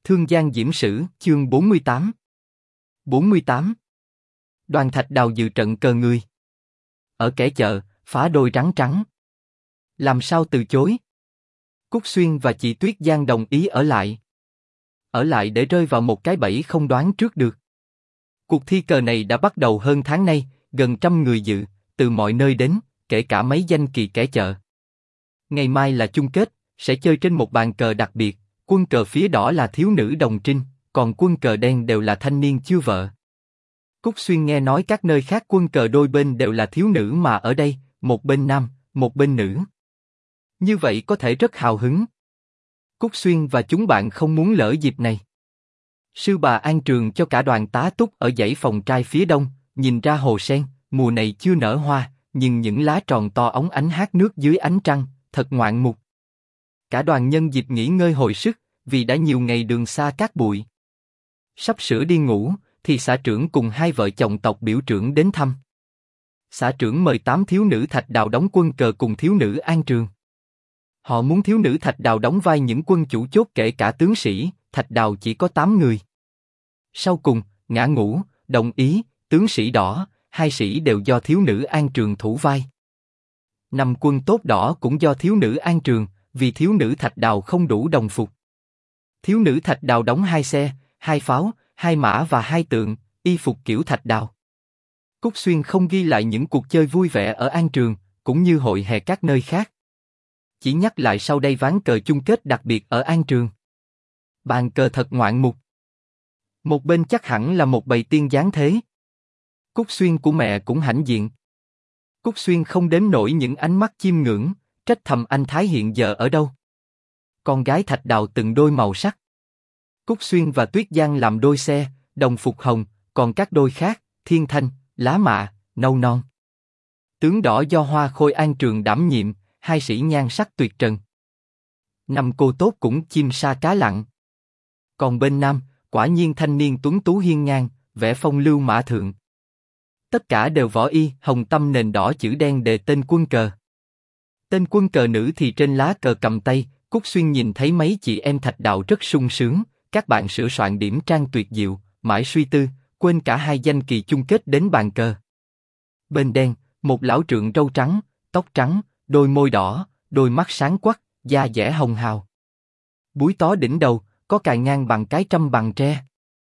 Thương Giang Diễm Sử, chương 48. 48. Đoàn Thạch Đào dự trận cờ người. Ở kẻ chợ, phá đôi rắn trắng. Làm sao từ chối? Cúc Xuyên và chị Tuyết Giang đồng ý ở lại. Ở lại để rơi vào một cái bẫy không đoán trước được. Cuộc thi cờ này đã bắt đầu hơn tháng nay, gần 100 người dự, từ mọi nơi đến, kể cả mấy danh kỳ kẻ chợ. Ngày mai là chung kết, sẽ chơi trên một bàn cờ đặc biệt. Quân cờ phía đỏ là thiếu nữ đồng trinh, còn quân cờ đen đều là thanh niên chưa vợ. Cúc Xuyên nghe nói các nơi khác quân cờ đôi bên đều là thiếu nữ mà ở đây, một bên nam, một bên nữ. Như vậy có thể rất hào hứng. Cúc Xuyên và chúng bạn không muốn lỡ dịp này. Sư bà an trường cho cả đoàn tá túc ở dãy phòng trai phía đông, nhìn ra hồ sen, mùa này chưa nở hoa, nhưng những lá tròn to óng ánh hát nước dưới ánh trăng, thật ngoạn mục. Cả đoàn nhân dịp nghỉ ngơi hồi sức, vì đã nhiều ngày đường xa cát bụi. Sắp sửa đi ngủ, thì xã trưởng cùng hai vợ chồng tộc biểu trưởng đến thăm. Xã trưởng mời 8 thiếu nữ Thạch Đào đóng quân cờ cùng thiếu nữ An Trường. Họ muốn thiếu nữ Thạch Đào đóng vai những quân chủ chốt kể cả tướng sĩ, Thạch Đào chỉ có 8 người. Sau cùng, ngã ngũ, đồng ý, tướng sĩ đỏ, 2 sĩ đều do thiếu nữ An Trường thủ vai. 5 quân tốt đỏ cũng do thiếu nữ An Trường, vì thiếu nữ Thạch Đào không đủ đồng phục. Thiếu nữ Thạch Đào đóng 2 xe, 2 pháo, 2 mã và 2 tượng, y phục kiểu Thạch Đào. Cúc Xuyên không ghi lại những cuộc chơi vui vẻ ở An Trường, cũng như hội hè các nơi khác. Chỉ nhắc lại sau đây ván cờ chung kết đặc biệt ở An Trường. Bàn cờ thật ngoạn mục. Một bên chắc hẳn là một bầy tiên giáng thế. Cúc Xuyên của mẹ cũng hãnh diện. Cúc Xuyên không đếm nổi những ánh mắt chiêm ngưỡng, trách thầm anh Thái hiện giờ ở đâu. Con gái Thạch Đào từng đôi màu sắc. Cúc Xuyên và Tuyết Giang làm đôi xe, đồng phục hồng, còn các đôi khác, thiên thanh, lá mạ, nâu non. Tướng đỏ do Hoa Khôi An Trường đảm nhiệm, 2 sĩ nhan sắc tuyệt trần. 5 cô tốt cũng chim sa cá lặn. Còn bên nam, quả nhiên thanh niên tuấn tú hiên ngang, vẻ phong lưu mã thượng. Tất cả đều võ y, hồng tâm nền đỏ chữ đen đề tên quân cờ. Tên quân cờ nữ thì trên lá cờ cầm tay. Cúc Xuyên nhìn thấy mấy chị em Thạch Đào rất sung sướng, các bạn sửa soạn điểm trang tuyệt diệu, mãi suy tư, quên cả hai danh kỳ chung kết đến bàn cờ. Bên đen, một lão trượng râu trắng, tóc trắng, đôi môi đỏ, đôi mắt sáng quắc, da dẻ hồng hào. Búi tó đỉnh đầu, có cài ngang bằng cái trâm bằng tre.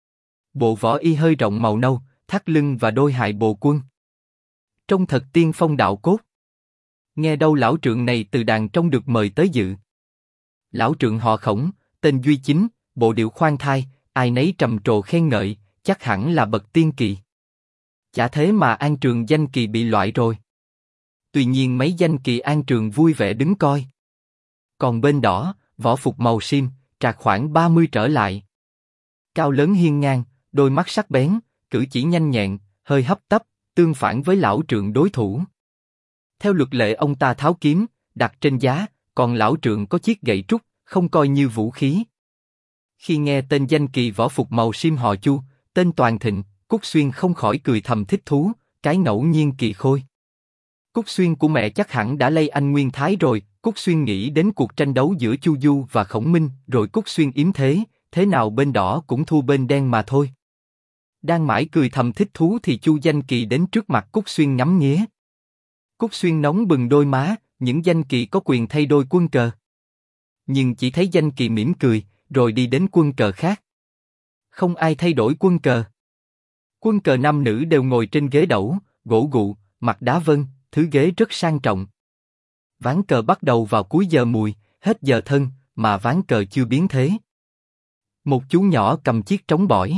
Bộ võ y hơi rộng màu nâu, thắt lưng và đôi hài bồ quân. Trông thật tiên phong đạo cốt. Nghe đâu lão trượng này từ đàn trong được mời tới dự. Lão trượng họ Khổng, tên Duy Chính, bộ điệu khoan thai, ai nấy trầm trồ khen ngợi, chắc hẳn là bậc tiên kỳ. Chả thế mà An Trường danh kỳ bị loại rồi. Tuy nhiên mấy danh kỳ An Trường vui vẻ đứng coi. Còn bên đỏ, võ phục màu sim, trạc khoảng 30 trở lại. Cao lớn hiên ngang, đôi mắt sắc bén, cử chỉ nhanh nhẹn, hơi hấp tấp, tương phản với lão trượng đối thủ. Theo luật lệ ông ta tháo kiếm, đặt trên giá, còn lão trượng có chiếc gậy trúc, không coi như vũ khí. Khi nghe tên danh kỳ võ phục màu sim họ Chu, tên Toàn Thịnh, Cúc Xuyên không khỏi cười thầm thích thú, cái ngẫu nhiên kỳ khôi. Cúc Xuyên của mẹ chắc hẳn đã lây anh Nguyên Thái rồi. Cúc Xuyên nghĩ đến cuộc tranh đấu giữa Chu Du và Khổng Minh, rồi Cúc Xuyên yếm thế nào bên đỏ cũng thua bên đen mà thôi. Đang mãi cười thầm thích thú thì Chu danh kỳ đến trước mặt Cúc Xuyên ngắm nghía. Cúc Xuyên nóng bừng đôi má, những danh kỳ có quyền thay đôi quân cờ. Nhưng chỉ thấy danh kỳ mỉm cười, rồi đi đến quân cờ khác. Không ai thay đổi quân cờ. Quân cờ nam nữ đều ngồi trên ghế đẩu, gỗ gụ, mặt đá vân, thứ ghế rất sang trọng. Ván cờ bắt đầu vào cuối giờ mùi, hết giờ thân, mà ván cờ chưa biến thế. Một chú nhỏ cầm chiếc trống bỏi.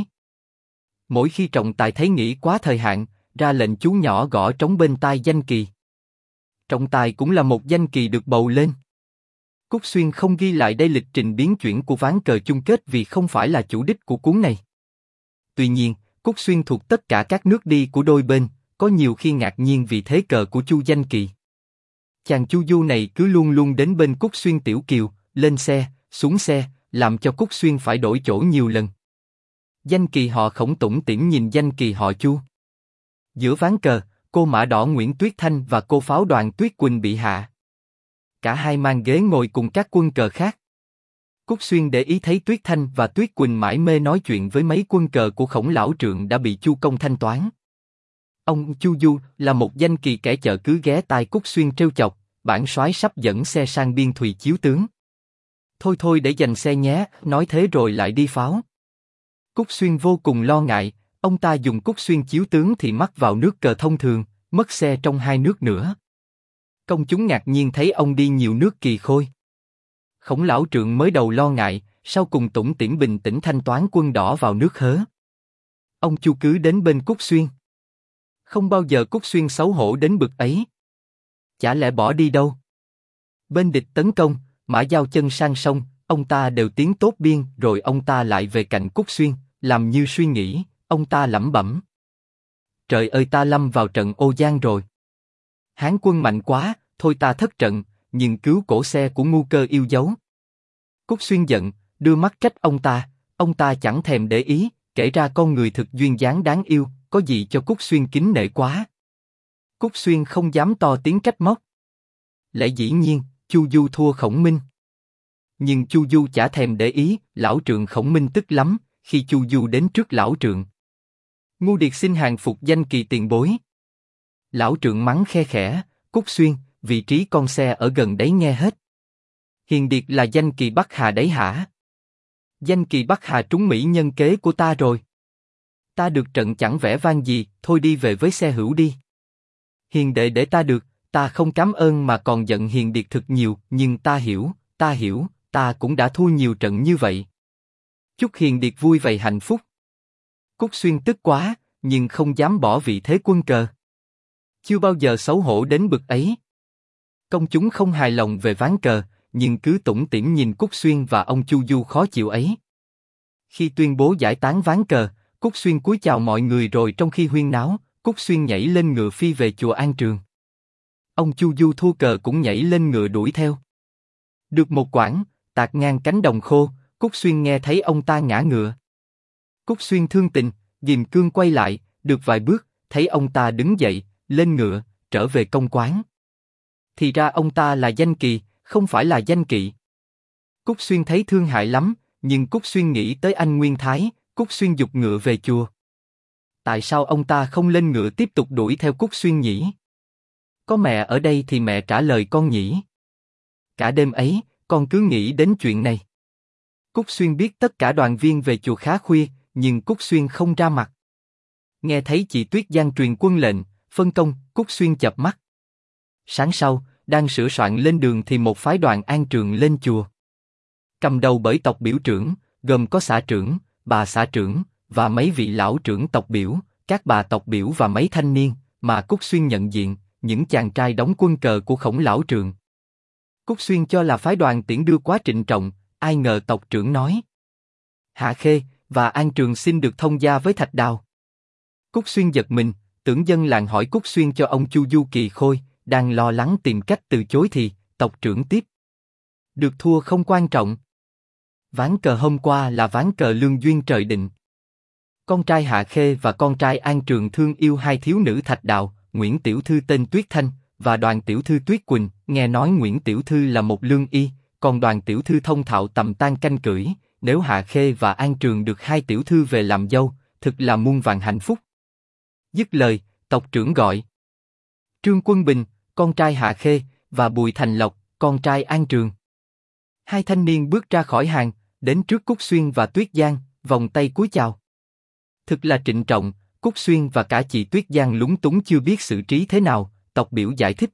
Mỗi khi trọng tài thấy nghĩ quá thời hạn, ra lệnh chú nhỏ gõ trống bên tai danh kỳ. Trọng tài cũng là một danh kỳ được bầu lên. Cúc Xuyên không ghi lại đây lịch trình biến chuyển của ván cờ chung kết vì không phải là chủ đích của cuốn này. Tuy nhiên, Cúc Xuyên thuộc tất cả các nước đi của đôi bên, có nhiều khi ngạc nhiên vì thế cờ của Chu danh kỳ. Chàng Chu Du này cứ luôn luôn đến bên Cúc Xuyên tiểu kiều, lên xe, xuống xe, làm cho Cúc Xuyên phải đổi chỗ nhiều lần. Danh kỳ họ Khổng tủm tỉm nhìn danh kỳ họ Chu. Giữa ván cờ, cô mã đỏ Nguyễn Tuyết Thanh và cô pháo đoàn Tuyết Quỳnh bị hạ. Cả hai mang ghế ngồi cùng các quân cờ khác. Cúc Xuyên để ý thấy Tuyết Thanh và Tuyết Quỳnh mải mê nói chuyện với mấy quân cờ của Khổng lão trượng đã bị Chu Công thanh toán. Ông Chu Du là một danh kỳ kẻ chợ cứ ghé tai Cúc Xuyên trêu chọc, bản soái sắp dẫn xe sang Biên Thùy chiếu tướng. Thôi thôi để dành xe nhé, nói thế rồi lại đi pháo. Cúc Xuyên vô cùng lo ngại, ông ta dùng Cúc Xuyên chiếu tướng thì mắc vào nước cờ thông thường, mất xe trong hai nước nữa. Công chúng ngạc nhiên thấy ông đi nhiều nước kỳ khôi. Khổng lão trượng mới đầu lo ngại, sau cùng tủm tỉm bình tĩnh thanh toán quân đỏ vào nước Hớ. Ông Chu cứ đến bên Cúc Xuyên. Không bao giờ Cúc Xuyên xấu hổ đến bực ấy. Chả lẽ bỏ đi đâu? Bên địch tấn công, mã giao chân sang sông, ông ta đều tiến tốt biên, rồi ông ta lại về cạnh Cúc Xuyên, làm như suy nghĩ, ông ta lẩm bẩm. Trời ơi, ta lâm vào trận Ô Giang rồi. Hán quân mạnh quá, thôi ta thất trận, nhưng cứu cổ xe của ngu cơ yêu dấu. Cúc Xuyên giận, đưa mắt trách ông ta chẳng thèm để ý, kể ra con người thực duyên dáng đáng yêu, có gì cho Cúc Xuyên kính nể quá. Cúc Xuyên không dám to tiếng trách móc. Lẽ dĩ nhiên, Chu Du thua Khổng Minh. Nhưng Chu Du chả thèm để ý, lão trượng Khổng Minh tức lắm, khi Chu Du đến trước lão trượng. Ngu điệt xin hàng phục danh kỳ tiền bối. Lão trượng mắng khe khẽ, Cúc Xuyên, vị trí con xe ở gần đấy nghe hết. Hiền điệt là danh kỳ Bắc Hà đấy hả? Danh kỳ Bắc Hà trúng mỹ nhân kế của ta rồi. Ta được trận chẳng vẻ vang gì, thôi đi về với xe hữu đi. Hiền đệ để ta được, ta không cảm ơn mà còn giận hiền điệt thực nhiều, nhưng ta hiểu, ta cũng đã thua nhiều trận như vậy. Chúc hiền điệt vui vậy hạnh phúc. Cúc Xuyên tức quá, nhưng không dám bỏ vị thế quân cờ. Chưa bao giờ xấu hổ đến bực ấy. Công chúng không hài lòng về ván cờ, nhưng cứ tủm tỉm nhìn Cúc Xuyên và ông Chu Du khó chịu ấy. Khi tuyên bố giải tán ván cờ, Cúc Xuyên cúi chào mọi người rồi trong khi huyên náo, Cúc Xuyên nhảy lên ngựa phi về chùa An Trường. Ông Chu Du thua cờ cũng nhảy lên ngựa đuổi theo. Được một quãng, tạt ngang cánh đồng khô, Cúc Xuyên nghe thấy ông ta ngã ngựa. Cúc Xuyên thương tình, ghim cương quay lại, được vài bước, thấy ông ta đứng dậy, lên ngựa, trở về công quán. Thì ra ông ta là danh kỳ, không phải là danh kỵ. Cúc Xuyên thấy thương hại lắm, nhưng Cúc Xuyên nghĩ tới anh Nguyên Thái, Cúc Xuyên giục ngựa về chùa. Tại sao ông ta không lên ngựa tiếp tục đuổi theo Cúc Xuyên nhỉ? Có mẹ ở đây thì mẹ trả lời con nhỉ. Cả đêm ấy, con cứ nghĩ đến chuyện này. Cúc Xuyên biết tất cả đoàn viên về chùa khá khuya, nhưng Cúc Xuyên không ra mặt. Nghe thấy chị Tuyết Giang truyền quân lệnh, phân công, Cúc Xuyên chợp mắt. Sáng sau, đang sửa soạn lên đường thì một phái đoàn An Trường lên chùa. Cầm đầu bởi tộc biểu trưởng, gồm có xã trưởng, bà xã trưởng, và mấy vị lão trưởng tộc biểu, các bà tộc biểu và mấy thanh niên, mà Cúc Xuyên nhận diện, những chàng trai đóng quân cờ của Khổng lão trượng. Cúc Xuyên cho là phái đoàn tiễn đưa quá trịnh trọng, ai ngờ tộc trưởng nói: Hạ Khê và An Trường xin được thông gia với Thạch Đào. Cúc Xuyên giật mình, tưởng dân làng hỏi Cúc Xuyên cho ông Chu Du kỳ khôi, đang lo lắng tìm cách từ chối thì tộc trưởng tiếp: Được thua không quan trọng. Ván cờ hôm qua là ván cờ lương duyên trời định. Con trai Hạ Khê và con trai An Trường thương yêu hai thiếu nữ Thạch Đào, Nguyễn tiểu thư tên Tuyết Thanh và Đoàn tiểu thư Tuyết Quỳnh. Nghe nói Nguyễn tiểu thư là một lương y, còn Đoàn tiểu thư thông thạo tầm tan canh cưỡi. Nếu Hạ Khê và An Trường được hai tiểu thư về làm dâu, thực là muôn vàn hạnh phúc. Dứt lời, tộc trưởng gọi Trương Quân Bình, con trai Hạ Khê, và Bùi Thành Lộc, con trai An Trường. Hai thanh niên bước ra khỏi hàng, đến trước Cúc Xuyên và Tuyết Giang, vòng tay cúi chào. Thực là trịnh trọng. Cúc Xuyên và cả chị Tuyết Giang lúng túng chưa biết xử trí thế nào. Tộc biểu giải thích: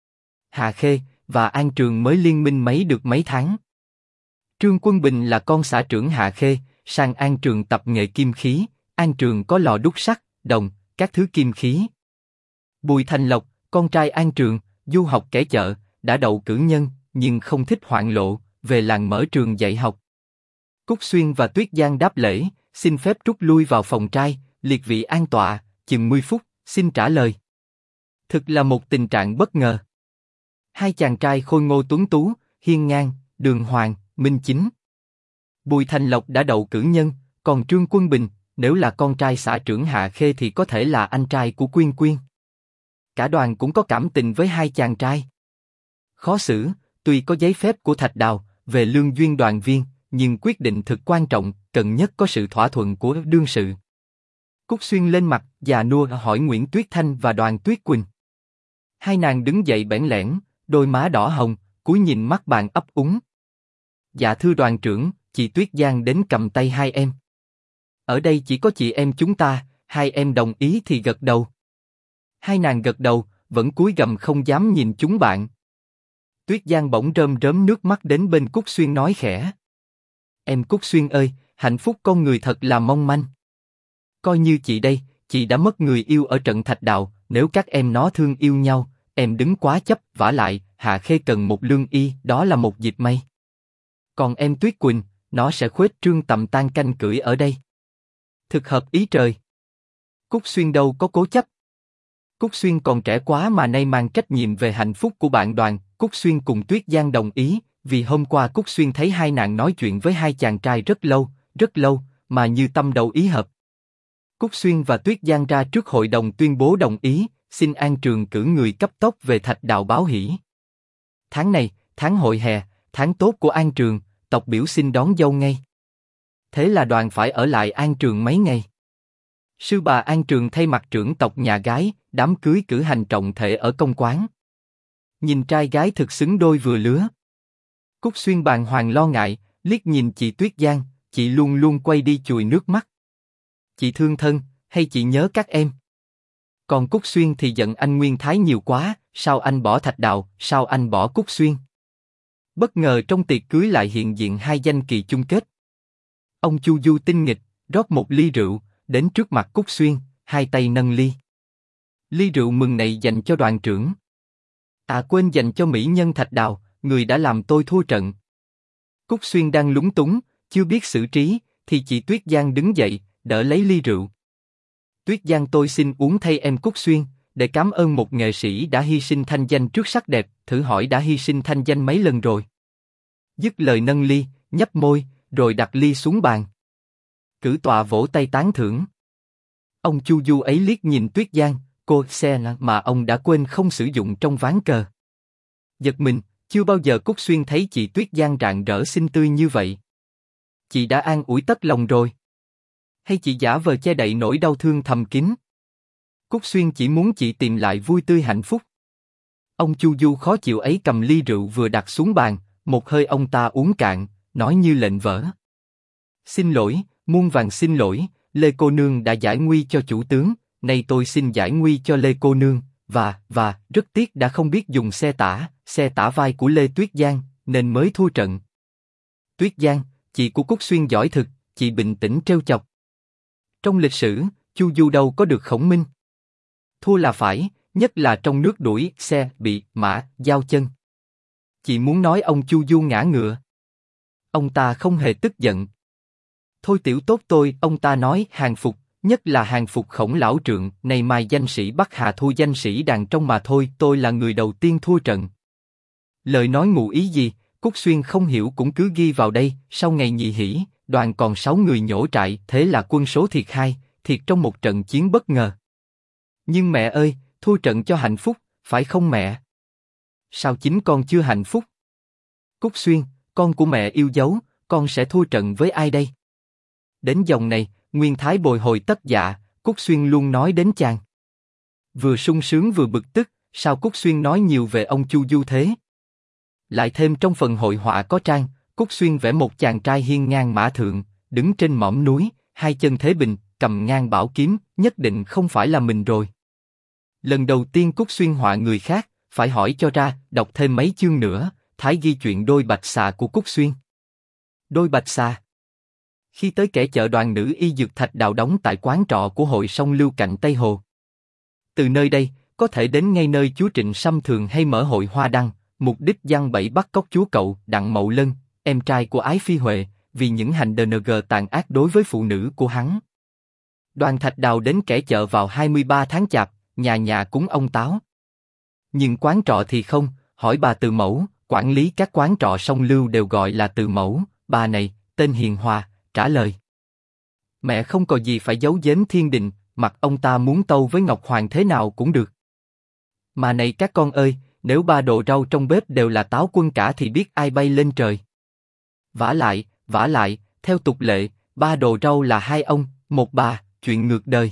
Hạ Khê và An Trường mới liên minh được mấy tháng. Trương Quân Bình là con xã trưởng Hạ Khê, sang An Trường tập nghề kim khí. An Trường có lò đúc sắt, đồng, các thứ kim khí. Bùi Thành Lộc, con trai An Trường, du học kẻ chợ, đã đậu cử nhân, nhưng không thích hoạn lộ, về làng mở trường dạy học. Cúc Xuyên và Tuyết Giang đáp lễ, xin phép rút lui vào phòng trai, liệt vị an tọa, chừng 10 phút, xin trả lời. Thực là một tình trạng bất ngờ. Hai chàng trai khôi ngô tuấn tú, hiên ngang, đường hoàng, minh chính. Bùi Thành Lộc đã đậu cử nhân, còn Trương Quân Bình, nếu là con trai xã trưởng Hạ Khê thì có thể là anh trai của Quyên Quyên. Cả đoàn cũng có cảm tình với hai chàng trai. Khó xử, tuy có giấy phép của Thạch Đào về lương duyên đoàn viên, nhưng quyết định thực quan trọng, cần nhất có sự thỏa thuận của đương sự. Cúc Xuyên lên mặt, già nua hỏi Nguyễn Tuyết Thanh và Đoàn Tuyết Quỳnh. Hai nàng đứng dậy bẽn lẽn, đôi má đỏ hồng, cúi nhìn mắt bạn ấp úng. Dạ thưa đoàn trưởng, chị Tuyết Giang đến cầm tay hai em. Ở đây chỉ có chị em chúng ta, hai em đồng ý thì gật đầu. Hai nàng gật đầu, vẫn cúi gằm không dám nhìn chúng bạn. Tuyết Giang bỗng rơm rớm nước mắt đến bên Cúc Xuyên nói khẽ. Em Cúc Xuyên ơi, hạnh phúc con người thật là mong manh. Coi như chị đây, chị đã mất người yêu ở trận Thạch Đạo, nếu các em nó thương yêu nhau, em đứng quá chấp, vả lại, Hạ Khê cần một lương y, đó là một dịp may. Còn em Tuyết Quỳnh, nó sẽ khuếch trương tầm tan canh cưỡi ở đây. Thực hợp ý trời. Cúc Xuyên đâu có cố chấp. Cúc Xuyên còn trẻ quá mà nay mang trách nhiệm về hạnh phúc của bạn Đoàn. Cúc Xuyên cùng Tuyết Giang đồng ý, vì hôm qua Cúc Xuyên thấy hai nàng nói chuyện với hai chàng trai rất lâu, mà như tâm đầu ý hợp. Cúc Xuyên và Tuyết Giang ra trước hội đồng tuyên bố đồng ý, xin An Trường cử người cấp tốc về Thạch Đạo báo hỷ. Tháng này, tháng hội hè, tháng tốt của An Trường, tộc biểu xin đón dâu ngay. Thế là Đoàn phải ở lại An Trường mấy ngày. Sư bà An Trường thay mặt trưởng tộc nhà gái, đám cưới cử hành trọng thể ở công quán. Nhìn trai gái thực xứng đôi vừa lứa. Cúc Xuyên bàng hoàng lo ngại, liếc nhìn chị Tuyết Giang, chị luôn luôn quay đi chùi nước mắt. Chị thương thân, hay chị nhớ các em? Còn Cúc Xuyên thì giận anh Nguyên Thái nhiều quá, sao anh bỏ Thạch Đạo, sao anh bỏ Cúc Xuyên? Bất ngờ trong tiệc cưới lại hiện diện hai danh kỳ chung kết. Ông Chu Du tinh nghịch, rót một ly rượu, đến trước mặt Cúc Xuyên, hai tay nâng ly. Ly rượu mừng này dành cho đoàn trưởng. À quên dành cho mỹ nhân Thạch Đào, người đã làm tôi thua trận. Cúc Xuyên đang lúng túng, chưa biết xử trí, thì chị Tuyết Giang đứng dậy, đỡ lấy ly rượu. Tuyết Giang tôi xin uống thay em Cúc Xuyên, để cảm ơn một nghệ sĩ đã hy sinh thanh danh trước sắc đẹp, thử hỏi đã hy sinh thanh danh mấy lần rồi. Dứt lời nâng ly, nhấp môi, rồi đặt ly xuống bàn. Cử tọa vỗ tay tán thưởng. Ông Chu Du ấy liếc nhìn Tuyết Giang, cô xe mà ông đã quên không sử dụng trong ván cờ. Giật mình, chưa bao giờ Cúc Xuyên thấy chị Tuyết Giang rạng rỡ xinh tươi như vậy. Chị đã an ủi tất lòng rồi. Hay chị giả vờ che đậy nỗi đau thương thầm kín? Cúc Xuyên chỉ muốn chị tìm lại vui tươi hạnh phúc. Ông Chu Du khó chịu ấy cầm ly rượu vừa đặt xuống bàn, một hơi ông ta uống cạn, nói như lệnh vỡ. Xin lỗi, muôn vàn xin lỗi, Lê cô nương đã giải nguy cho chủ tướng, nay tôi xin giải nguy cho Lê cô nương, và rất tiếc đã không biết dùng xe tả vai của Lê Tuyết Giang, nên mới thua trận. Tuyết Giang, chị của Cúc Xuyên giỏi thực, chị bình tĩnh trêu chọc. Trong lịch sử, Chu Du đâu có được khổng minh. Thua là phải, nhất là trong nước đuổi xe bị mã giao chân. Chị muốn nói ông Chu Du ngã ngựa. Ông ta không hề tức giận. Thôi tiểu tốt tôi, ông ta nói hàng phục, nhất là hàng phục Khổng lão trượng, này mai danh sĩ Bắc Hà thua danh sĩ đàn trong mà thôi, tôi là người đầu tiên thua trận. Lời nói ngụ ý gì, Cúc Xuyên không hiểu cũng cứ ghi vào đây. Sau ngày nhị hỷ, đoàn còn 6 người nhổ trại, thế là quân số thiệt 2, thiệt trong một trận chiến bất ngờ. Nhưng mẹ ơi, thua trận cho hạnh phúc, phải không mẹ? Sao chính con chưa hạnh phúc? Cúc Xuyên, con của mẹ yêu dấu, con sẽ thua trận với ai đây? Đến dòng này, Nguyên Thái bồi hồi tất dạ, Cúc Xuyên luôn nói đến chàng. Vừa sung sướng vừa bực tức, sao Cúc Xuyên nói nhiều về ông Chu Du thế? Lại thêm trong phần hội họa có trang, Cúc Xuyên vẽ một chàng trai hiên ngang mã thượng, đứng trên mỏm núi, hai chân thế bình, cầm ngang bảo kiếm, nhất định không phải là mình rồi. Lần đầu tiên Cúc Xuyên họa người khác, phải hỏi cho ra, đọc thêm mấy chương nữa, Thái ghi chuyện đôi bạch xà của Cúc Xuyên. Đôi bạch xà. Khi tới kẻ chợ đoàn nữ y dược Thạch Đào đóng tại quán trọ của hội sông Lưu cạnh Tây Hồ. Từ nơi đây, có thể đến ngay nơi chúa Trịnh Sâm thường hay mở hội hoa đăng, mục đích giăng bẫy bắt cóc chúa cậu Đặng Mậu Lân, em trai của Ái Phi Huệ, vì những hành DNG tàn ác đối với phụ nữ của hắn. Đoàn Thạch Đào đến kẻ chợ vào 23 tháng Chạp, nhà nhà cúng ông Táo. Nhưng quán trọ thì không, hỏi bà Từ Mẫu, quản lý các quán trọ sông Lưu đều gọi là Từ Mẫu, bà này, tên hiền hòa, trả lời. Mẹ không có gì phải giấu giếm thiên đình, mặc ông ta muốn tâu với Ngọc Hoàng thế nào cũng được. Mà này các con ơi, nếu ba đồ rau trong bếp đều là Táo quân cả thì biết ai bay lên trời. Vả lại, vả lại, theo tục lệ, ba đồ rau là hai ông, một bà, chuyện ngược đời.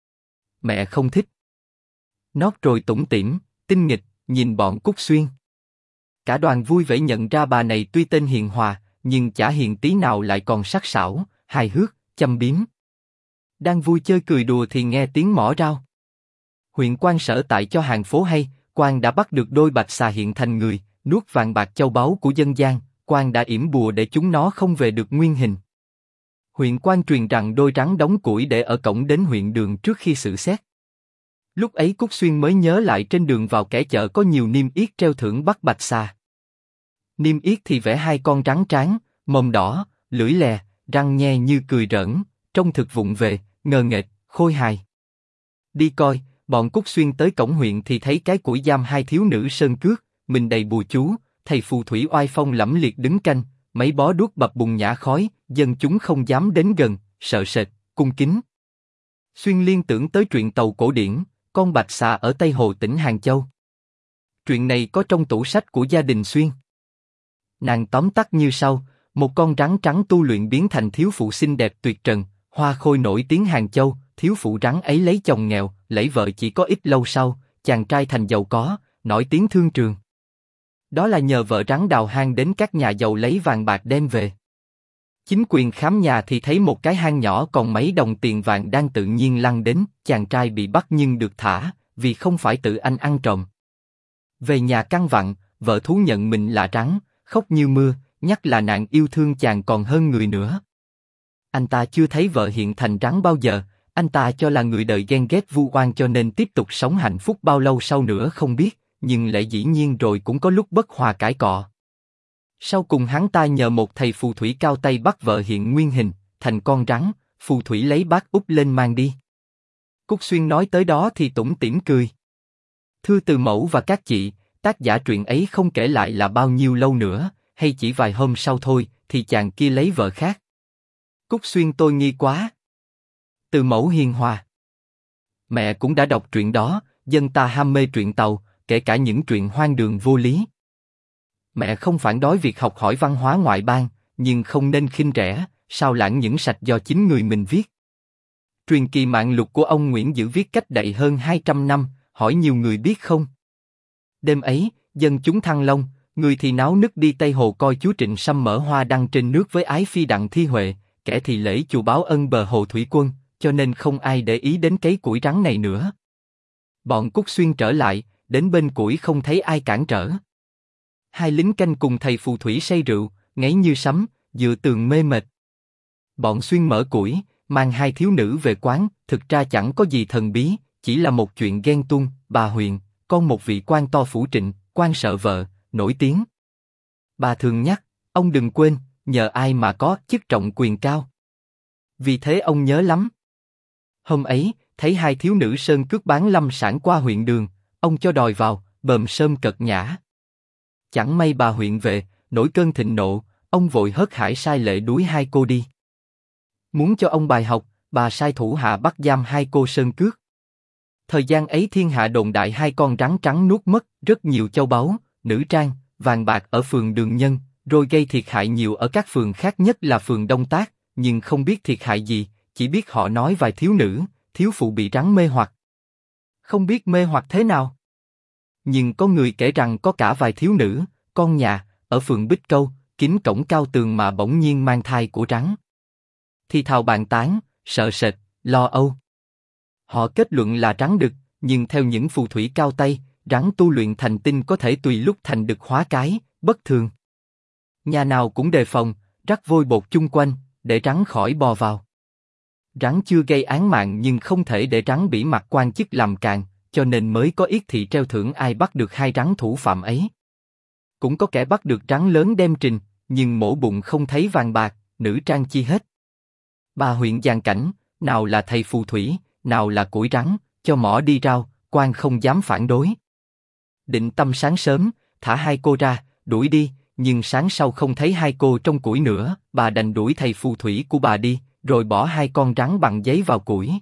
Mẹ không thích. Nót rồi tủm tỉm, tinh nghịch, nhìn bọn Cúc Xuyên. Cả đoàn vui vẻ nhận ra bà này tuy tên hiền hòa, nhưng chả hiền tí nào lại còn sắc sảo, hài hước, châm biếm. Đang vui chơi cười đùa thì nghe tiếng mỏ rau. Huyện quan sở tại cho hàng phố hay, quan đã bắt được đôi bạch xà hiện thành người, nuốt vàng bạc châu báu của dân gian, quan đã yểm bùa để chúng nó không về được nguyên hình. Huyện quan truyền rằng đôi rắn đóng củi để ở cổng đến huyện đường trước khi xử xét. Lúc ấy Cúc Xuyên mới nhớ lại trên đường vào kẻ chợ có nhiều niêm yết treo thưởng bắt bạch xà. Niêm yết thì vẽ hai con rắn tráng, mồm đỏ, lưỡi lè, răng nhe như cười rỡn, trông thực vụng về, ngờ nghệch, khôi hài. Đi coi, bọn Cúc Xuyên tới cổng huyện thì thấy cái củi giam hai thiếu nữ sơn cước, mình đầy bùa chú, thầy phù thủy oai phong lẫm liệt đứng canh, mấy bó đuốc bập bùng nhả khói, dân chúng không dám đến gần, sợ sệt, cung kính. Xuyên liên tưởng tới truyện tàu cổ điển, con bạch xà ở Tây Hồ tỉnh Hàng Châu. Truyện này có trong tủ sách của gia đình Xuyên. Nàng tóm tắt như sau: một con rắn trắng tu luyện biến thành thiếu phụ xinh đẹp tuyệt trần, hoa khôi nổi tiếng Hàng Châu. Thiếu phụ rắn ấy lấy chồng nghèo, lấy vợ chỉ có ít lâu sau, chàng trai thành giàu có, nổi tiếng thương trường. Đó là nhờ vợ rắn đào hang đến các nhà giàu lấy vàng bạc đem về. Chính quyền khám nhà thì thấy một cái hang nhỏ còn mấy đồng tiền vàng đang tự nhiên lăn đến, chàng trai bị bắt nhưng được thả, vì không phải tự anh ăn trộm. Về nhà căn vặn, vợ thú nhận mình là rắn, khóc như mưa, nhắc là nàng yêu thương chàng còn hơn người nữa. Anh ta chưa thấy vợ hiện thành rắn bao giờ, anh ta cho là người đời ghen ghét vu oan cho nên tiếp tục sống hạnh phúc bao lâu sau nữa không biết, nhưng lẽ dĩ nhiên rồi cũng có lúc bất hòa cãi cọ. Sau cùng hắn ta nhờ một thầy phù thủy cao tay bắt vợ hiện nguyên hình, thành con rắn, phù thủy lấy bát úp lên mang đi. Cúc Xuyên nói tới đó thì tủm tỉm cười. Thưa từ mẫu và các chị, tác giả truyện ấy không kể lại là bao nhiêu lâu nữa, hay chỉ vài hôm sau thôi, thì chàng kia lấy vợ khác. Cúc Xuyên tôi nghi quá. Từ mẫu hiền hòa. Mẹ cũng đã đọc truyện đó, dân ta ham mê truyện tàu, kể cả những truyện hoang đường vô lý. Mẹ không phản đối việc học hỏi văn hóa ngoại bang, nhưng không nên khinh rẻ, sao lãng những sạch do chính người mình viết. Truyền kỳ Mạng Lục của ông Nguyễn Dữ viết cách đây hơn 200 năm, hỏi nhiều người biết không? Đêm ấy, dân chúng Thăng Long, người thì náo nức đi Tây Hồ coi chú Trịnh Sâm mở hoa đăng trên nước với ái phi Đặng Thi Huệ, kẻ thì lễ chùa báo ân bờ hồ thủy quân, cho nên không ai để ý đến cái củi rắn này nữa. Bọn Cúc Xuyên trở lại, đến bên củi không thấy ai cản trở. Hai lính canh cùng thầy phù thủy say rượu, ngáy như sấm, dựa tường mê mệt. Bọn Xuyên mở củi, mang hai thiếu nữ về quán, thực ra chẳng có gì thần bí, chỉ là một chuyện ghen tuông. Bà Huyền, con một vị quan to phủ Trịnh, quan sợ vợ, nổi tiếng. Bà thường nhắc, ông đừng quên, nhờ ai mà có chức trọng quyền cao. Vì thế ông nhớ lắm. Hôm ấy, thấy hai thiếu nữ sơn cước bán lâm sản qua huyện đường, ông cho đòi vào, bờm sơm cật nhã. Chẳng may bà huyện về, nổi cơn thịnh nộ, ông vội hớt hải sai lệ đuổi hai cô đi. Muốn cho ông bài học, bà sai thủ hạ bắt giam hai cô sơn cước. Thời gian ấy thiên hạ đồn đại hai con rắn trắng nuốt mất rất nhiều châu báu, nữ trang, vàng bạc ở phường Đường Nhân, rồi gây thiệt hại nhiều ở các phường khác nhất là phường Đông Tác, nhưng không biết thiệt hại gì, chỉ biết họ nói vài thiếu nữ, thiếu phụ bị rắn mê hoặc. Không biết mê hoặc thế nào. Nhưng có người kể rằng có cả vài thiếu nữ, con nhà, ở phường Bích Câu, kính cổng cao tường mà bỗng nhiên mang thai của rắn. Thì thào bàn tán, sợ sệt, lo âu. Họ kết luận là rắn đực, nhưng theo những phù thủy cao tay, rắn tu luyện thành tinh có thể tùy lúc thành đực hóa cái, bất thường. Nhà nào cũng đề phòng, rắc vôi bột chung quanh, để rắn khỏi bò vào. Rắn chưa gây án mạng nhưng không thể để rắn bị mặt quan chức làm càn, cho nên mới có yết thị treo thưởng ai bắt được hai rắn thủ phạm ấy. Cũng có kẻ bắt được rắn lớn đem trình, nhưng mổ bụng không thấy vàng bạc, nữ trang chi hết. Bà huyện giàn cảnh, nào là thầy phù thủy, nào là củi rắn, cho mỏ đi rao, quan không dám phản đối. Định tâm sáng sớm, thả hai cô ra, đuổi đi, nhưng sáng sau không thấy hai cô trong củi nữa, bà đành đuổi thầy phù thủy của bà đi, rồi bỏ hai con rắn bằng giấy vào củi.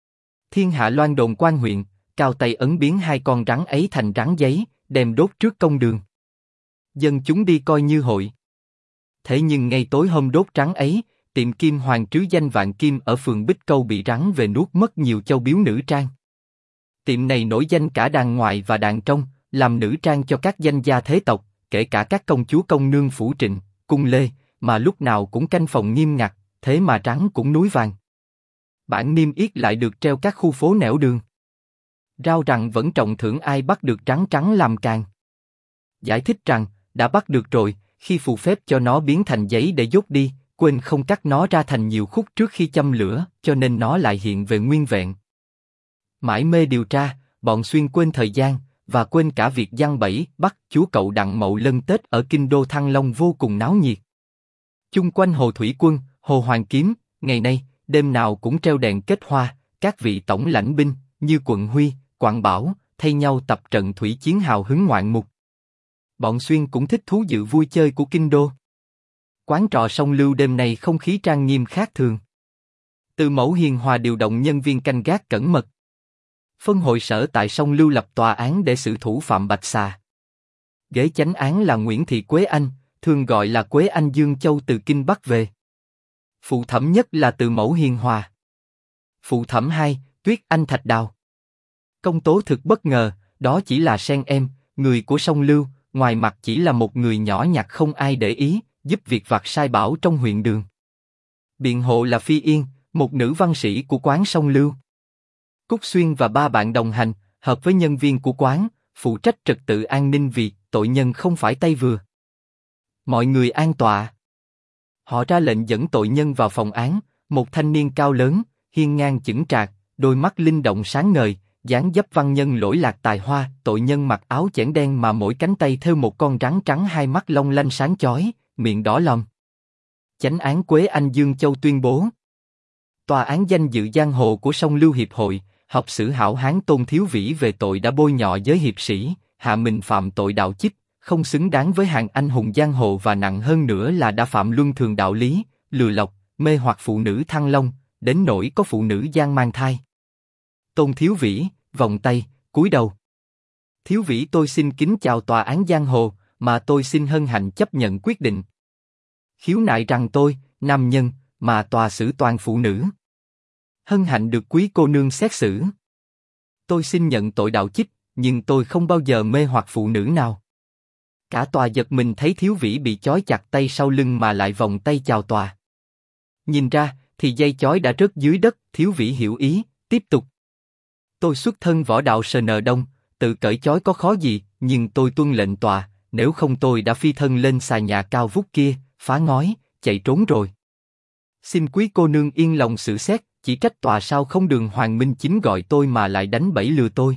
Thiên hạ loan đồn quan huyện, cao tay ấn biến hai con rắn ấy thành rắn giấy, đem đốt trước công đường. Dân chúng đi coi như hội. Thế nhưng ngay tối hôm đốt trắng ấy, tiệm kim hoàng trứ danh vạn kim ở phường Bích Câu bị rắn về nuốt mất nhiều châu biếu nữ trang. Tiệm này nổi danh cả đàn ngoại và đàn trong, làm nữ trang cho các danh gia thế tộc, kể cả các công chúa công nương phủ Trịnh, cung Lê, mà lúc nào cũng canh phòng nghiêm ngặt, thế mà rắn cũng núi vàng. Bản niêm yết lại được treo các khu phố nẻo đường. Rao rằng vẫn trọng thưởng ai bắt được rắn trắng làm càng. Giải thích rằng, đã bắt được rồi, khi phù phép cho nó biến thành giấy để dốt đi, quên không cắt nó ra thành nhiều khúc trước khi châm lửa, cho nên nó lại hiện về nguyên vẹn. Mãi mê điều tra, bọn Xuyên quên thời gian, và quên cả việc giăng bẫy bắt chúa cậu Đặng Mậu Lân Tết ở kinh đô Thăng Long vô cùng náo nhiệt. Chung quanh hồ Thủy Quân, hồ Hoàng Kiếm, ngày nay, đêm nào cũng treo đèn kết hoa, các vị tổng lãnh binh, như Quận Huy, Quảng Bảo, thay nhau tập trận thủy chiến hào hứng ngoạn mục. Bọn Xuyên cũng thích thú dự vui chơi của kinh đô. Quán trọ Sông Lưu đêm nay không khí trang nghiêm khác thường. Từ Mẫu hiền hòa điều động nhân viên canh gác cẩn mật. Phân hội sở tại Sông Lưu lập tòa án để xử thủ phạm Bạch Xà. Ghế chánh án là Nguyễn Thị Quế Anh, thường gọi là Quế Anh Dương Châu từ Kinh Bắc về. Phụ thẩm nhất là Từ Mẫu hiền hòa. Phụ thẩm hai, Tuyết Anh Thạch Đào. Công tố thực bất ngờ, đó chỉ là Sen Em, người của Sông Lưu, ngoài mặt chỉ là một người nhỏ nhặt không ai để ý, giúp việc vặt sai bảo trong huyện đường. Biện hộ là Phi Yên, một nữ văn sĩ của quán Sông Lưu. Cúc Xuyên và ba bạn đồng hành, hợp với nhân viên của quán, phụ trách trật tự an ninh vì tội nhân không phải tay vừa. Mọi người an tọa. Họ ra lệnh dẫn tội nhân vào phòng án, một thanh niên cao lớn, hiên ngang chững chạc, đôi mắt linh động sáng ngời, dáng dấp văn nhân lỗi lạc tài hoa. Tội nhân mặc áo chẽn đen mà mỗi cánh tay thêu một con rắn trắng, hai mắt long lanh sáng chói, miệng đỏ lòm. Chánh án Quế Anh Dương Châu tuyên bố: Tòa án danh dự giang hồ của Sông Lưu Hiệp hội, học sử hảo hán Tôn Thiếu Vĩ về tội đã bôi nhọ giới hiệp sĩ, hạ mình phạm tội đạo chích, không xứng đáng với hàng anh hùng giang hồ, và nặng hơn nữa là đã phạm luân thường đạo lý, lừa lọc, mê hoặc phụ nữ Thăng Long, đến nỗi có phụ nữ giang mang thai. Tôn Thiếu Vĩ, vòng tay, cúi đầu. Thiếu Vĩ, tôi xin kính chào tòa án giang hồ, mà tôi xin hân hạnh chấp nhận quyết định. Khiếu nại rằng tôi, nam nhân, mà tòa xử toàn phụ nữ. Hân hạnh được quý cô nương xét xử. Tôi xin nhận tội đạo chích, nhưng tôi không bao giờ mê hoặc phụ nữ nào. Cả tòa giật mình thấy Thiếu Vĩ bị chói chặt tay sau lưng mà lại vòng tay chào tòa. Nhìn ra, thì dây chói đã rớt dưới đất. Thiếu Vĩ hiểu ý, tiếp tục. Tôi xuất thân võ đạo Sờ Nờ Đông, tự cởi chói có khó gì, nhưng tôi tuân lệnh tòa, nếu không tôi đã phi thân lên xà nhà cao vút kia, phá ngói, chạy trốn rồi. Xin quý cô nương yên lòng xử xét, chỉ trách tòa sao không đường Hoàng Minh Chính gọi tôi mà lại đánh bẫy lừa tôi.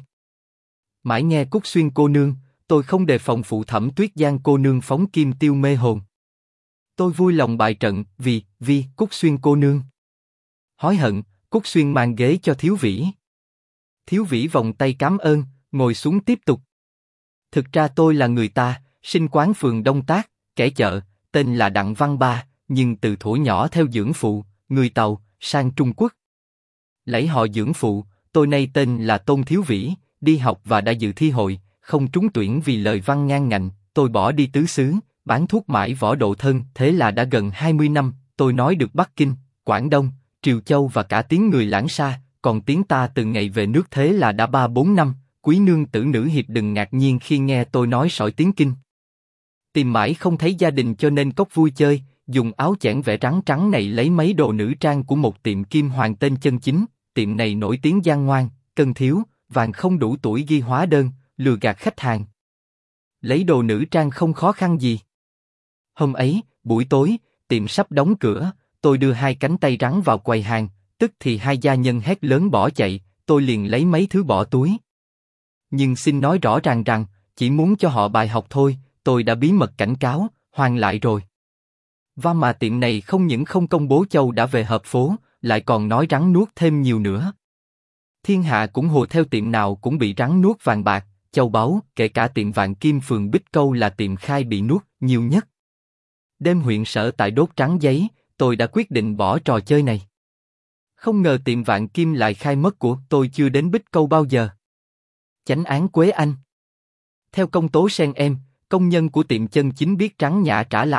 Mãi nghe Cúc Xuyên cô nương, tôi không đề phòng phụ thẩm Tuyết Giang cô nương phóng kim tiêu mê hồn. Tôi vui lòng bại trận vì Cúc Xuyên cô nương. Hối hận, Cúc Xuyên mang ghế cho Thiếu Vĩ. Thiếu Vĩ vòng tay cảm ơn, ngồi xuống tiếp tục. Thực ra tôi là người ta, sinh quán phường Đông Tác, kẻ chợ, tên là Đặng Văn Ba, nhưng từ thuở nhỏ theo dưỡng phụ, người Tàu, sang Trung Quốc. Lấy họ dưỡng phụ, tôi nay tên là Tôn Thiếu Vĩ, đi học và đã dự thi hội, không trúng tuyển vì lời văn ngang ngạnh, tôi bỏ đi tứ xứ, bán thuốc mãi võ độ thân, thế là đã gần 20 năm, tôi nói được Bắc Kinh, Quảng Đông, Triều Châu và cả tiếng người Lãng Sa, còn tiếng ta từ ngày về nước thế là đã 3-4 năm, quý nương tử nữ hiệp đừng ngạc nhiên khi nghe tôi nói sỏi tiếng Kinh. Tìm mãi không thấy gia đình cho nên cốc vui chơi, dùng áo chẽn vẽ rắn trắng này lấy mấy đồ nữ trang của một tiệm kim hoàng tên chân chính, tiệm này nổi tiếng gian ngoan, cân thiếu, vàng không đủ tuổi ghi hóa đơn, lừa gạt khách hàng. Lấy đồ nữ trang không khó khăn gì. Hôm ấy, buổi tối, tiệm sắp đóng cửa, tôi đưa hai cánh tay rắn vào quầy hàng, tức thì hai gia nhân hét lớn bỏ chạy, tôi liền lấy mấy thứ bỏ túi. Nhưng xin nói rõ ràng rằng, chỉ muốn cho họ bài học thôi, tôi đã bí mật cảnh cáo, hoàn lại rồi. Và mà tiệm này không những không công bố Châu đã về hợp phố, lại còn nói rắn nuốt thêm nhiều nữa. Thiên hạ cũng hùa theo, tiệm nào cũng bị rắn nuốt vàng bạc, châu báu, kể cả tiệm vạn kim phường Bích Câu là tiệm khai bị nuốt nhiều nhất. Đêm huyện sở tại đốt trắng giấy, tôi đã quyết định bỏ trò chơi này. Không ngờ tiệm vạn kim lại khai mất của tôi chưa đến Bích Câu bao giờ. Chánh án Quế Anh. Theo công tố Sen Em, công nhân của tiệm chân chính biết trắng nhã trả lại,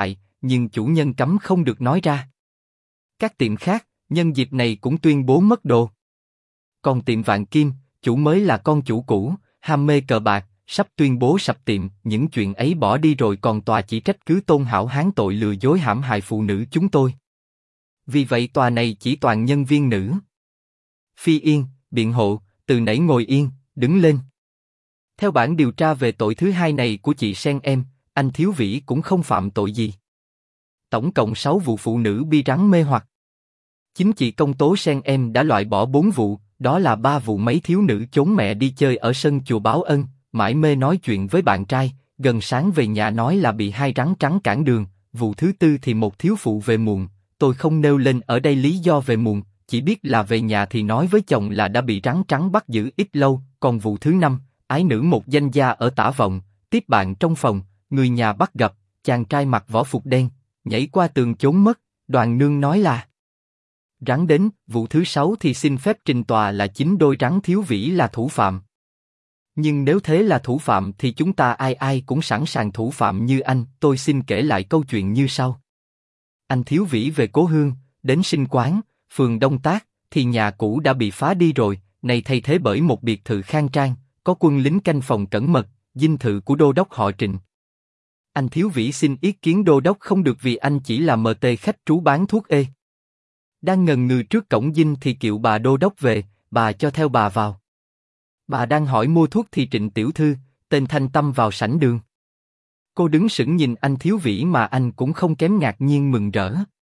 nhưng chủ nhân cấm không được nói ra. Các tiệm khác, nhân dịp này cũng tuyên bố mất đồ. Còn tiệm vạn kim, chủ mới là con chủ cũ, ham mê cờ bạc, sắp tuyên bố sập tiệm, những chuyện ấy bỏ đi rồi còn tòa chỉ trách cứ Tôn Hảo Hán tội lừa dối hãm hại phụ nữ chúng tôi. Vì vậy tòa này chỉ toàn nhân viên nữ. Phi Yên, biện hộ, từ nãy ngồi yên, đứng lên. Theo bản điều tra về tội thứ hai này của chị Sen em, anh Thiếu Vĩ cũng không phạm tội gì. Tổng cộng 6 vụ phụ nữ bi trắng mê hoặc. Chính chị công tố Sen em đã loại bỏ 4 vụ, đó là 3 vụ mấy thiếu nữ trốn mẹ đi chơi ở sân chùa Báo Ân, mải mê nói chuyện với bạn trai, gần sáng về nhà nói là bị hai rắn trắng cản đường, vụ thứ tư thì một thiếu phụ về muộn, tôi không nêu lên ở đây lý do về muộn, chỉ biết là về nhà thì nói với chồng là đã bị rắn trắng bắt giữ ít lâu, còn vụ thứ năm, ái nữ một danh gia ở Tả Vọng, tiếp bạn trong phòng, người nhà bắt gặp, chàng trai mặc võ phục đen, nhảy qua tường trốn mất, đoàn nương nói là rắn đến, vụ thứ 6 thì xin phép trình tòa là chính đôi rắn Thiếu Vĩ là thủ phạm. Nhưng nếu thế là thủ phạm thì chúng ta ai ai cũng sẵn sàng thủ phạm như anh, tôi xin kể lại câu chuyện như sau. Anh Thiếu Vĩ về cố hương, đến sinh quán, phường Đông Tác, thì nhà cũ đã bị phá đi rồi, này thay thế bởi một biệt thự khang trang, có quân lính canh phòng cẩn mật, dinh thự của đô đốc họ Trịnh. Anh Thiếu Vĩ xin ý kiến đô đốc không được vì anh chỉ là MT khách trú bán thuốc ê. Đang ngần ngừ trước cổng dinh thì kiệu bà đô đốc về, bà cho theo bà vào. Bà đang hỏi mua thuốc thì Trịnh tiểu thư, tên Thanh Tâm vào sảnh đường. Cô đứng sững nhìn anh Thiếu Vĩ mà anh cũng không kém ngạc nhiên mừng rỡ.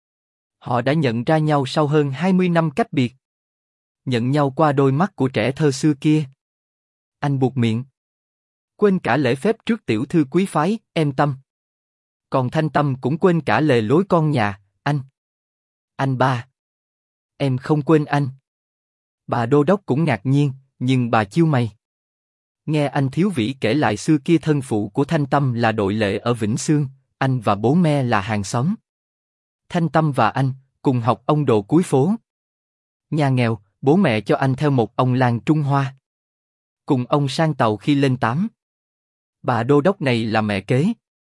Họ đã nhận ra nhau sau hơn 20 năm cách biệt. Nhận nhau qua đôi mắt của trẻ thơ xưa kia. Anh buột miệng. Quên cả lễ phép trước tiểu thư quý phái, em Tâm. Còn Thanh Tâm cũng quên cả lề lối con nhà, anh. Anh ba. Em không quên anh. Bà đô đốc cũng ngạc nhiên, nhưng bà chiêu mày. Nghe anh Thiếu Vĩ kể lại xưa kia thân phụ của Thanh Tâm là đội lệ ở Vĩnh Xương, anh và bố mẹ là hàng xóm. Thanh Tâm và anh cùng học ông đồ cuối phố. Nhà nghèo, bố mẹ cho anh theo một ông làng Trung Hoa. Cùng ông sang tàu khi lên 8. Bà đô đốc này là mẹ kế.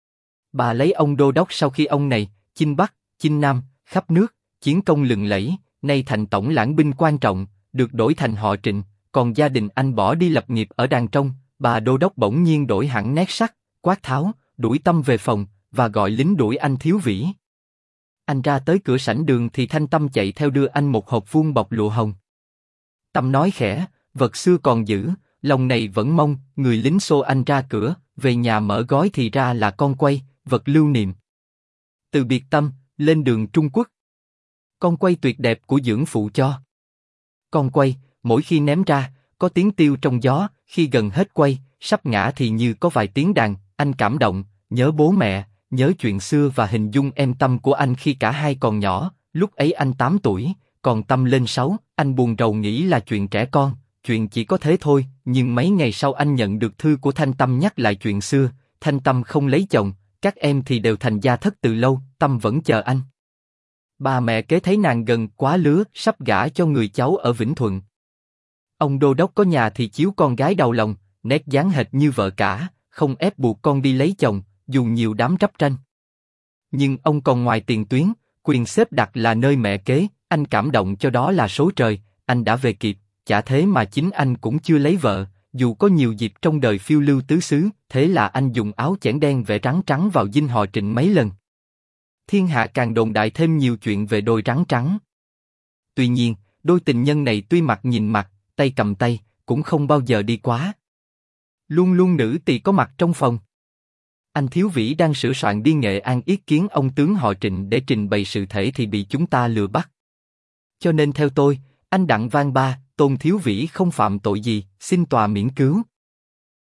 Bà lấy ông đô đốc sau khi ông này chinh Bắc, chinh Nam, khắp nước, chiến công lừng lẫy, nay thành tổng lãng binh quan trọng, được đổi thành họ Trịnh. Còn gia đình anh bỏ đi lập nghiệp ở Đàn Trong, bà đô đốc bỗng nhiên đổi hẳn nét sắc, quát tháo, đuổi Tâm về phòng và gọi lính đuổi anh Thiếu Vĩ. Anh ra tới cửa sảnh đường thì Thanh Tâm chạy theo đưa anh một hộp vuông bọc lụa hồng. Tâm nói khẽ, vật xưa còn giữ, lòng này vẫn mong. Người lính xô anh ra cửa, về nhà mở gói thì ra là con quay, vật lưu niệm. Từ biệt Tâm, lên đường Trung Quốc. Con quay tuyệt đẹp của dưỡng phụ cho. Con quay, mỗi khi ném ra, có tiếng tiêu trong gió, khi gần hết quay, sắp ngã thì như có vài tiếng đàn, anh cảm động, nhớ bố mẹ, nhớ chuyện xưa và hình dung em Tâm của anh khi cả hai còn nhỏ, lúc ấy anh 8 tuổi, còn Tâm lên 6, anh buồn rầu nghĩ là chuyện trẻ con, chuyện chỉ có thế thôi, nhưng mấy ngày sau anh nhận được thư của Thanh Tâm nhắc lại chuyện xưa, Thanh Tâm không lấy chồng, các em thì đều thành gia thất từ lâu, Tâm vẫn chờ anh. Bà mẹ kế thấy nàng gần quá lứa, sắp gả cho người cháu ở Vĩnh Thuận. Ông đô đốc có nhà thì chiếu con gái đầu lòng, nét dáng hệt như vợ cả, không ép buộc con đi lấy chồng, dù nhiều đám trắp tranh. Nhưng ông còn ngoài tiền tuyến, quyền xếp đặt là nơi mẹ kế, anh cảm động cho đó là số trời, anh đã về kịp, chả thế mà chính anh cũng chưa lấy vợ, dù có nhiều dịp trong đời phiêu lưu tứ xứ, thế là anh dùng áo chẽn đen vẽ rắn trắng vào dinh họ Trịnh mấy lần. Thiên hạ càng đồn đại thêm nhiều chuyện về đôi rắn trắng. Tuy nhiên, đôi tình nhân này tuy mặt nhìn mặt, tay cầm tay, cũng không bao giờ đi quá. Luôn luôn nữ tỳ có mặt trong phòng. Anh Thiếu Vĩ đang sửa soạn đi Nghệ An yết kiến ông tướng họ Trịnh để trình bày sự thể thì bị chúng ta lừa bắt. Cho nên theo tôi, anh Đặng Văn Ba, Tôn Thiếu Vĩ không phạm tội gì, xin tòa miễn cứu.